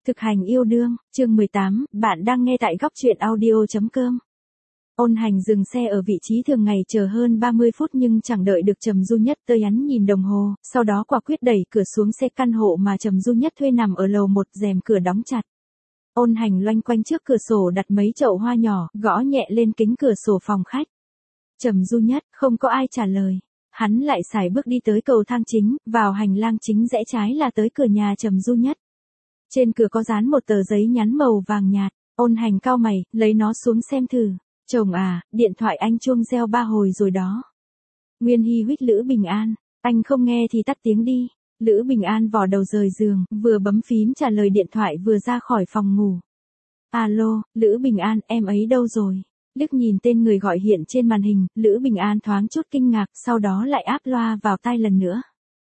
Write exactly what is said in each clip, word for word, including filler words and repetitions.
Thực hành yêu đương, chương mười tám, bạn đang nghe tại góc truyện audio.com. Ôn Hành dừng xe ở vị trí thường ngày chờ hơn ba mươi phút nhưng chẳng đợi được Trầm Du Nhất tới hắn nhìn đồng hồ, sau đó quả quyết đẩy cửa xuống xe căn hộ mà Trầm Du Nhất thuê nằm ở lầu một, rèm cửa đóng chặt. Ôn Hành loanh quanh trước cửa sổ đặt mấy chậu hoa nhỏ, gõ nhẹ lên kính cửa sổ phòng khách. Trầm Du Nhất, không có ai trả lời. Hắn lại sải bước đi tới cầu thang chính, vào hành lang chính rẽ trái là tới cửa nhà Trầm Du Nhất. Trên cửa có dán một tờ giấy nhắn màu vàng nhạt. Ôn Hành cau mày, lấy nó xuống xem thử. Chồng à, điện thoại anh chuông reo ba hồi rồi đó. Nguyên Hy huých Lữ Bình An, anh không nghe thì tắt tiếng đi. Lữ Bình An vò đầu rời giường, vừa bấm phím trả lời điện thoại vừa ra khỏi phòng ngủ. Alo, Lữ Bình An, em ấy đâu rồi? Liếc nhìn tên người gọi hiện trên màn hình, Lữ Bình An thoáng chút kinh ngạc, sau đó lại áp loa vào tai lần nữa.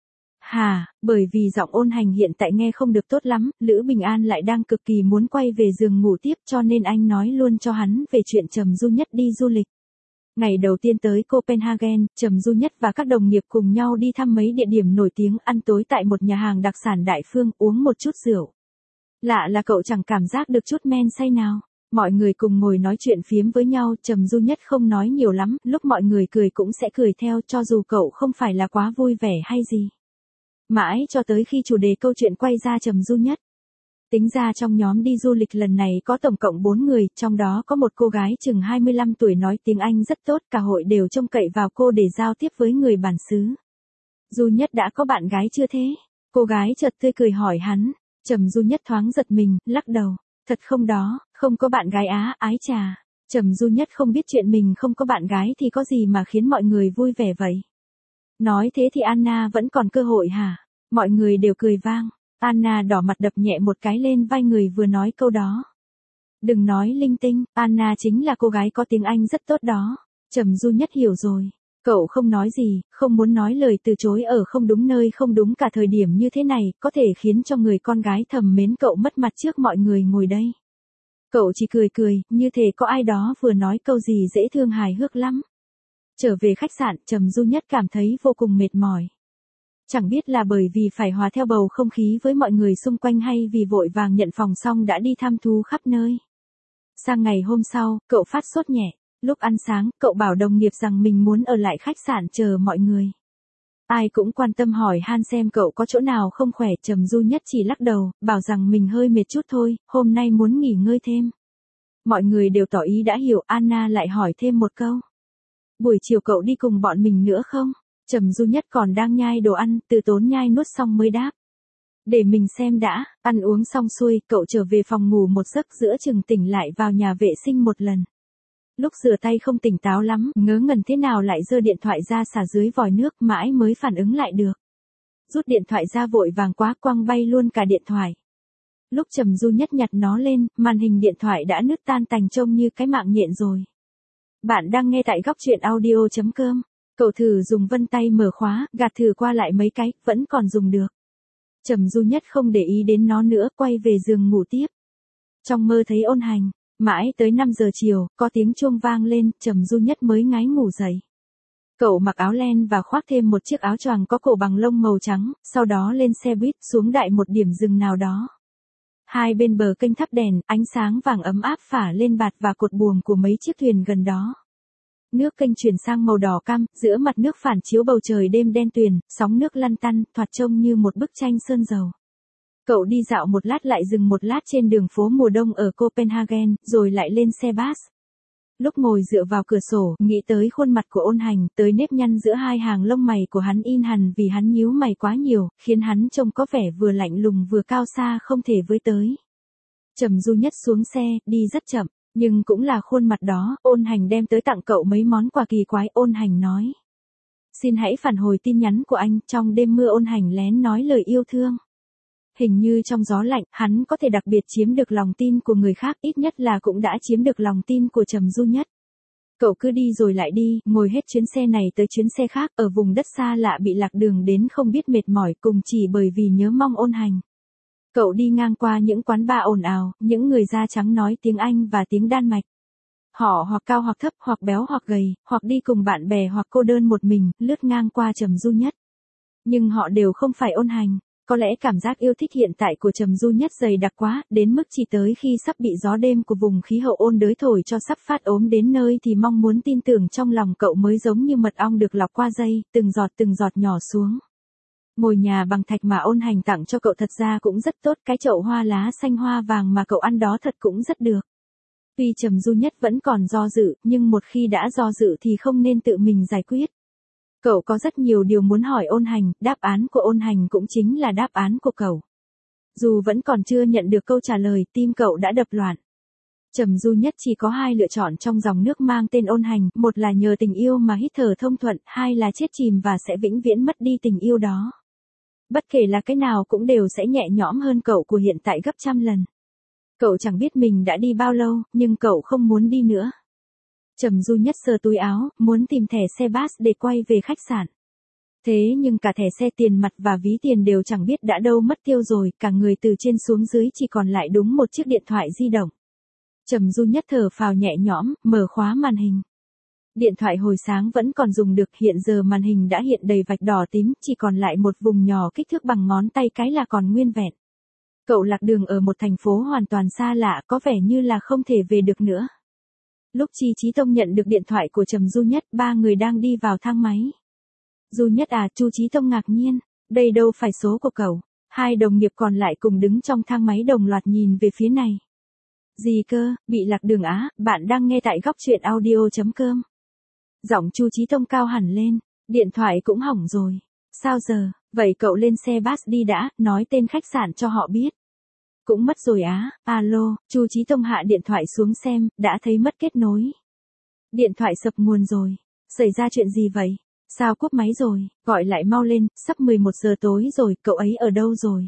Hà, bởi vì giọng Ôn Hành hiện tại nghe không được tốt lắm, Lữ Bình An lại đang cực kỳ muốn quay về giường ngủ tiếp cho nên anh nói luôn cho hắn về chuyện Trầm Du Nhất đi du lịch. Ngày đầu tiên tới Copenhagen, Trầm Du Nhất và các đồng nghiệp cùng nhau đi thăm mấy địa điểm nổi tiếng, ăn tối tại một nhà hàng đặc sản Đại Phương, uống một chút rượu. Lạ là cậu chẳng cảm giác được chút men say nào. Mọi người cùng ngồi nói chuyện phiếm với nhau, Trầm Du Nhất không nói nhiều lắm, lúc mọi người cười cũng sẽ cười theo cho dù cậu không phải là quá vui vẻ hay gì. Mãi cho tới khi chủ đề câu chuyện quay ra Trầm Du Nhất. Tính ra trong nhóm đi du lịch lần này có tổng cộng bốn người, trong đó có một cô gái chừng hai mươi lăm tuổi nói tiếng Anh rất tốt, cả hội đều trông cậy vào cô để giao tiếp với người bản xứ. Du Nhất đã có bạn gái chưa thế? Cô gái chợt tươi cười hỏi hắn. Trầm Du Nhất thoáng giật mình, lắc đầu. Thật không đó, không có bạn gái á, ái chà. Trầm Du Nhất không biết chuyện mình không có bạn gái thì có gì mà khiến mọi người vui vẻ vậy. Nói thế thì Anna vẫn còn cơ hội hả? Mọi người đều cười vang. Anna đỏ mặt đập nhẹ một cái lên vai người vừa nói câu đó. Đừng nói linh tinh, Anna chính là cô gái có tiếng Anh rất tốt đó. Trầm Du Nhất hiểu rồi. Cậu không nói gì, không muốn nói lời từ chối ở không đúng nơi không đúng cả thời điểm như thế này, có thể khiến cho người con gái thầm mến cậu mất mặt trước mọi người ngồi đây. Cậu chỉ cười cười, như thể có ai đó vừa nói câu gì dễ thương hài hước lắm. Trở về khách sạn, Trầm Du Nhất cảm thấy vô cùng mệt mỏi. Chẳng biết là bởi vì phải hòa theo bầu không khí với mọi người xung quanh hay vì vội vàng nhận phòng xong đã đi thăm thú khắp nơi. Sang ngày hôm sau, cậu phát sốt nhẹ. Lúc ăn sáng, cậu bảo đồng nghiệp rằng mình muốn ở lại khách sạn chờ mọi người. Ai cũng quan tâm hỏi han xem cậu có chỗ nào không khỏe, Trầm Du Nhất chỉ lắc đầu, bảo rằng mình hơi mệt chút thôi, hôm nay muốn nghỉ ngơi thêm. Mọi người đều tỏ ý đã hiểu, Anna lại hỏi thêm một câu. Buổi chiều cậu đi cùng bọn mình nữa không? Trầm Du Nhất còn đang nhai đồ ăn, từ tốn nhai nuốt xong mới đáp. Để mình xem đã, ăn uống xong xuôi, cậu trở về phòng ngủ một giấc, giữa chừng tỉnh lại vào nhà vệ sinh một lần. Lúc rửa tay không tỉnh táo lắm, ngớ ngẩn thế nào lại giơ điện thoại ra xả dưới vòi nước, mãi mới phản ứng lại được. Rút điện thoại ra vội vàng quá, quăng bay luôn cả điện thoại. Lúc Trầm Du Nhất nhặt nó lên, màn hình điện thoại đã nứt tan tành trông như cái mạng nhện rồi. Bạn đang nghe tại góc truyện audio.com. Cậu thử dùng vân tay mở khóa, gạt thử qua lại mấy cái, vẫn còn dùng được. Trầm Du Nhất không để ý đến nó nữa, quay về giường ngủ tiếp. Trong mơ thấy Ôn Hành. Mãi tới năm giờ chiều, có tiếng chuông vang lên, Trầm Du Nhất mới ngái ngủ dậy. Cậu mặc áo len và khoác thêm một chiếc áo choàng có cổ bằng lông màu trắng, sau đó lên xe buýt xuống đại một điểm dừng nào đó. Hai bên bờ kênh thắp đèn, ánh sáng vàng ấm áp phả lên bạt và cột buồm của mấy chiếc thuyền gần đó. Nước kênh chuyển sang màu đỏ cam, giữa mặt nước phản chiếu bầu trời đêm đen tuyền, sóng nước lăn tăn, thoạt trông như một bức tranh sơn dầu. Cậu đi dạo một lát lại dừng một lát trên đường phố mùa đông ở Copenhagen, rồi lại lên xe bus. Lúc ngồi dựa vào cửa sổ, nghĩ tới khuôn mặt của Ôn Hành, tới nếp nhăn giữa hai hàng lông mày của hắn in hằn vì hắn nhíu mày quá nhiều, khiến hắn trông có vẻ vừa lạnh lùng vừa cao xa không thể với tới. Trầm Du Nhất xuống xe, đi rất chậm, nhưng cũng là khuôn mặt đó, Ôn Hành đem tới tặng cậu mấy món quà kỳ quái. Ôn Hành nói. Xin hãy phản hồi tin nhắn của anh, trong đêm mưa Ôn Hành lén nói lời yêu thương. Hình như trong gió lạnh, hắn có thể đặc biệt chiếm được lòng tin của người khác, ít nhất là cũng đã chiếm được lòng tin của Trầm Du Nhất. Cậu cứ đi rồi lại đi, ngồi hết chuyến xe này tới chuyến xe khác, ở vùng đất xa lạ bị lạc đường đến không biết mệt mỏi, cùng chỉ bởi vì nhớ mong Ôn Hành. Cậu đi ngang qua những quán bar ồn ào, những người da trắng nói tiếng Anh và tiếng Đan Mạch. Họ hoặc cao hoặc thấp, hoặc béo hoặc gầy, hoặc đi cùng bạn bè hoặc cô đơn một mình, lướt ngang qua Trầm Du Nhất. Nhưng họ đều không phải Ôn Hành. có lẽ cảm giác yêu thích hiện tại của Trầm Du Nhất dày đặc quá, đến mức chỉ tới khi sắp bị gió đêm của vùng khí hậu ôn đới thổi cho sắp phát ốm đến nơi thì mong muốn tin tưởng trong lòng cậu mới giống như mật ong được lọc qua dây, từng giọt từng giọt nhỏ xuống. Ngôi nhà bằng thạch mà Ôn Hành tặng cho cậu thật ra cũng rất tốt, cái chậu hoa lá xanh hoa vàng mà cậu ăn đó thật cũng rất được. Tuy Trầm Du Nhất vẫn còn do dự, nhưng một khi đã do dự thì không nên tự mình giải quyết. Cậu có rất nhiều điều muốn hỏi Ôn Hành, đáp án của Ôn Hành cũng chính là đáp án của cậu. Dù vẫn còn chưa nhận được câu trả lời, tim cậu đã đập loạn. Trầm Du Nhất chỉ có hai lựa chọn trong dòng nước mang tên Ôn Hành, một là nhờ tình yêu mà hít thở thông thuận, hai là chết chìm và sẽ vĩnh viễn mất đi tình yêu đó. Bất kể là cái nào cũng đều sẽ nhẹ nhõm hơn cậu của hiện tại gấp trăm lần. Cậu chẳng biết mình đã đi bao lâu, nhưng cậu không muốn đi nữa. Trầm Du Nhất sờ túi áo, muốn tìm thẻ xe bus để quay về khách sạn. Thế nhưng cả thẻ xe, tiền mặt và ví tiền đều chẳng biết đã đâu mất tiêu rồi, cả người từ trên xuống dưới chỉ còn lại đúng một chiếc điện thoại di động. Trầm Du Nhất thở phào nhẹ nhõm, mở khóa màn hình. Điện thoại hồi sáng vẫn còn dùng được, hiện giờ màn hình đã hiện đầy vạch đỏ tím, chỉ còn lại một vùng nhỏ kích thước bằng ngón tay cái là còn nguyên vẹn. Cậu lạc đường ở một thành phố hoàn toàn xa lạ, có vẻ như là không thể về được nữa. Lúc Chi Chí Tông nhận được điện thoại của Trầm Du Nhất, ba người đang đi vào thang máy. Du Nhất à, Chu Chí Tông ngạc nhiên, đây đâu phải số của cậu. Hai đồng nghiệp còn lại cùng đứng trong thang máy đồng loạt nhìn về phía này. Gì cơ, bị lạc đường á, bạn đang nghe tại góc truyện audio chấm com. Giọng Chu Chí Tông cao hẳn lên, điện thoại cũng hỏng rồi. Sao giờ, vậy cậu lên xe bus đi đã, nói tên khách sạn cho họ biết. Cũng mất rồi á, alo, Chu Chí Tông hạ điện thoại xuống xem, đã thấy mất kết nối. Điện thoại sập nguồn rồi, xảy ra chuyện gì vậy? Sao cúp máy rồi, gọi lại mau lên, sắp mười một giờ tối rồi, cậu ấy ở đâu rồi?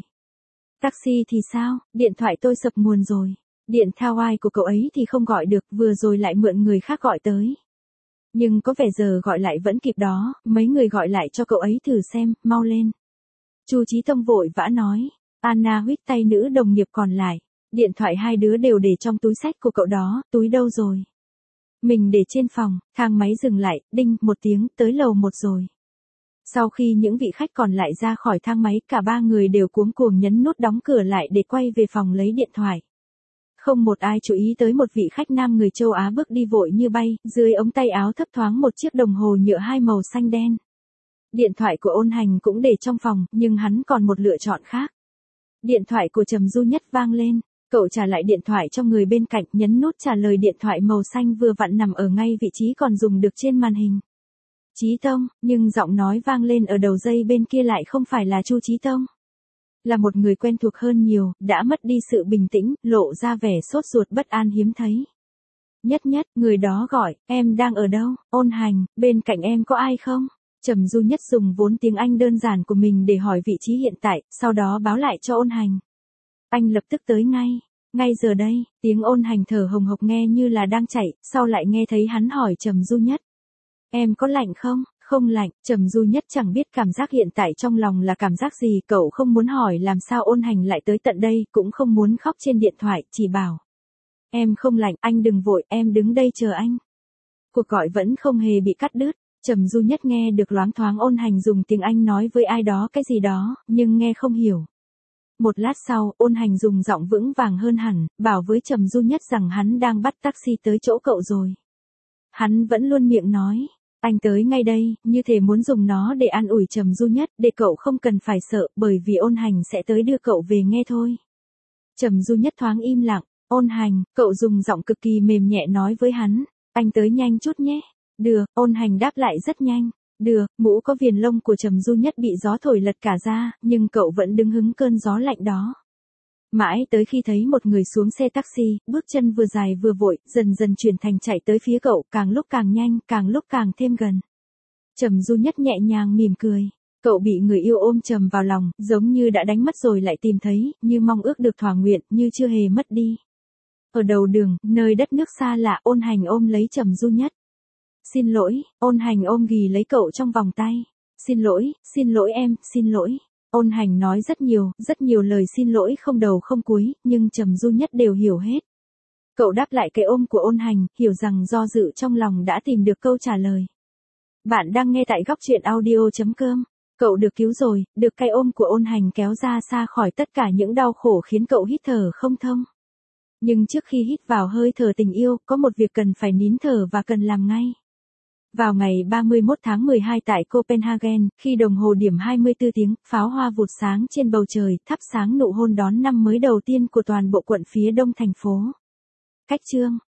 Taxi thì sao, điện thoại tôi sập nguồn rồi. Điện Hawaii của cậu ấy thì không gọi được, vừa rồi lại mượn người khác gọi tới. Nhưng có vẻ giờ gọi lại vẫn kịp đó, mấy người gọi lại cho cậu ấy thử xem, mau lên. Chu Chí Tông vội vã nói. Anna huýt tay nữ đồng nghiệp còn lại. Điện thoại hai đứa đều để trong túi xách của cậu đó, túi đâu rồi? Mình để trên phòng, thang máy dừng lại, đinh, một tiếng, tới lầu một rồi. Sau khi những vị khách còn lại ra khỏi thang máy, cả ba người đều cuống cuồng nhấn nút đóng cửa lại để quay về phòng lấy điện thoại. Không một ai chú ý tới một vị khách nam người châu Á bước đi vội như bay, dưới ống tay áo thấp thoáng một chiếc đồng hồ nhựa hai màu xanh đen. Điện thoại của Ôn Hành cũng để trong phòng, nhưng hắn còn một lựa chọn khác. Điện thoại của Trầm Du Nhất vang lên, cậu trả lại điện thoại cho người bên cạnh, nhấn nút trả lời. Điện thoại màu xanh vừa vặn nằm ở ngay vị trí còn dùng được trên màn hình. Chí Tông, nhưng giọng nói vang lên ở đầu dây bên kia lại không phải là Chu Chí Tông. Là một người quen thuộc hơn nhiều, đã mất đi sự bình tĩnh, lộ ra vẻ sốt ruột bất an hiếm thấy. Nhất Nhất, người đó gọi, em đang ở đâu? Ôn Hành, bên cạnh em có ai không? Trầm Du Nhất dùng vốn tiếng Anh đơn giản của mình để hỏi vị trí hiện tại, sau đó báo lại cho Ôn Hành. Anh lập tức tới ngay, ngay giờ đây, tiếng Ôn Hành thở hồng hộc nghe như là đang chạy, sau lại nghe thấy hắn hỏi Trầm Du Nhất. Em có lạnh không? Không lạnh, Trầm Du Nhất chẳng biết cảm giác hiện tại trong lòng là cảm giác gì, cậu không muốn hỏi làm sao Ôn Hành lại tới tận đây, cũng không muốn khóc trên điện thoại, chỉ bảo. Em không lạnh, anh đừng vội, em đứng đây chờ anh. Cuộc gọi vẫn không hề bị cắt đứt. Trầm Du Nhất nghe được loáng thoáng Ôn Hành dùng tiếng Anh nói với ai đó cái gì đó, nhưng nghe không hiểu. Một lát sau, Ôn Hành dùng giọng vững vàng hơn hẳn, bảo với Trầm Du Nhất rằng hắn đang bắt taxi tới chỗ cậu rồi. Hắn vẫn luôn miệng nói, anh tới ngay đây, như thể muốn dùng nó để an ủi Trầm Du Nhất, để cậu không cần phải sợ, bởi vì Ôn Hành sẽ tới đưa cậu về nghe thôi. Trầm Du Nhất thoáng im lặng, Ôn Hành, cậu dùng giọng cực kỳ mềm nhẹ nói với hắn, anh tới nhanh chút nhé. Được, Ôn Hành đáp lại rất nhanh. Được, mũ có viền lông của Trầm Du Nhất bị gió thổi lật cả ra, nhưng cậu vẫn đứng hứng cơn gió lạnh đó. Mãi tới khi thấy một người xuống xe taxi, bước chân vừa dài vừa vội, dần dần chuyển thành chạy tới phía cậu, càng lúc càng nhanh, càng lúc càng thêm gần. Trầm Du Nhất nhẹ nhàng mỉm cười. Cậu bị người yêu ôm chầm vào lòng, giống như đã đánh mất rồi lại tìm thấy, như mong ước được thỏa nguyện, như chưa hề mất đi. Ở đầu đường, nơi đất nước xa lạ, Ôn Hành ôm lấy Trầm Du Nhất. Xin lỗi, Ôn Hành ôm ghì lấy cậu trong vòng tay. Xin lỗi, xin lỗi em, xin lỗi. Ôn Hành nói rất nhiều, rất nhiều lời xin lỗi không đầu không cuối, nhưng Trầm Du Nhất đều hiểu hết. Cậu đáp lại cái ôm của Ôn Hành, hiểu rằng do dự trong lòng đã tìm được câu trả lời. Bạn đang nghe tại góc truyện audio chấm com. Cậu được cứu rồi, được cái ôm của Ôn Hành kéo ra xa khỏi tất cả những đau khổ khiến cậu hít thở không thông. Nhưng trước khi hít vào hơi thở tình yêu, có một việc cần phải nín thở và cần làm ngay. Vào ngày ba mươi mốt tháng mười hai tại Copenhagen, khi đồng hồ điểm hai mươi tư tiếng, pháo hoa vụt sáng trên bầu trời, thắp sáng nụ hôn đón năm mới đầu tiên của toàn bộ quận phía đông thành phố. Cách chương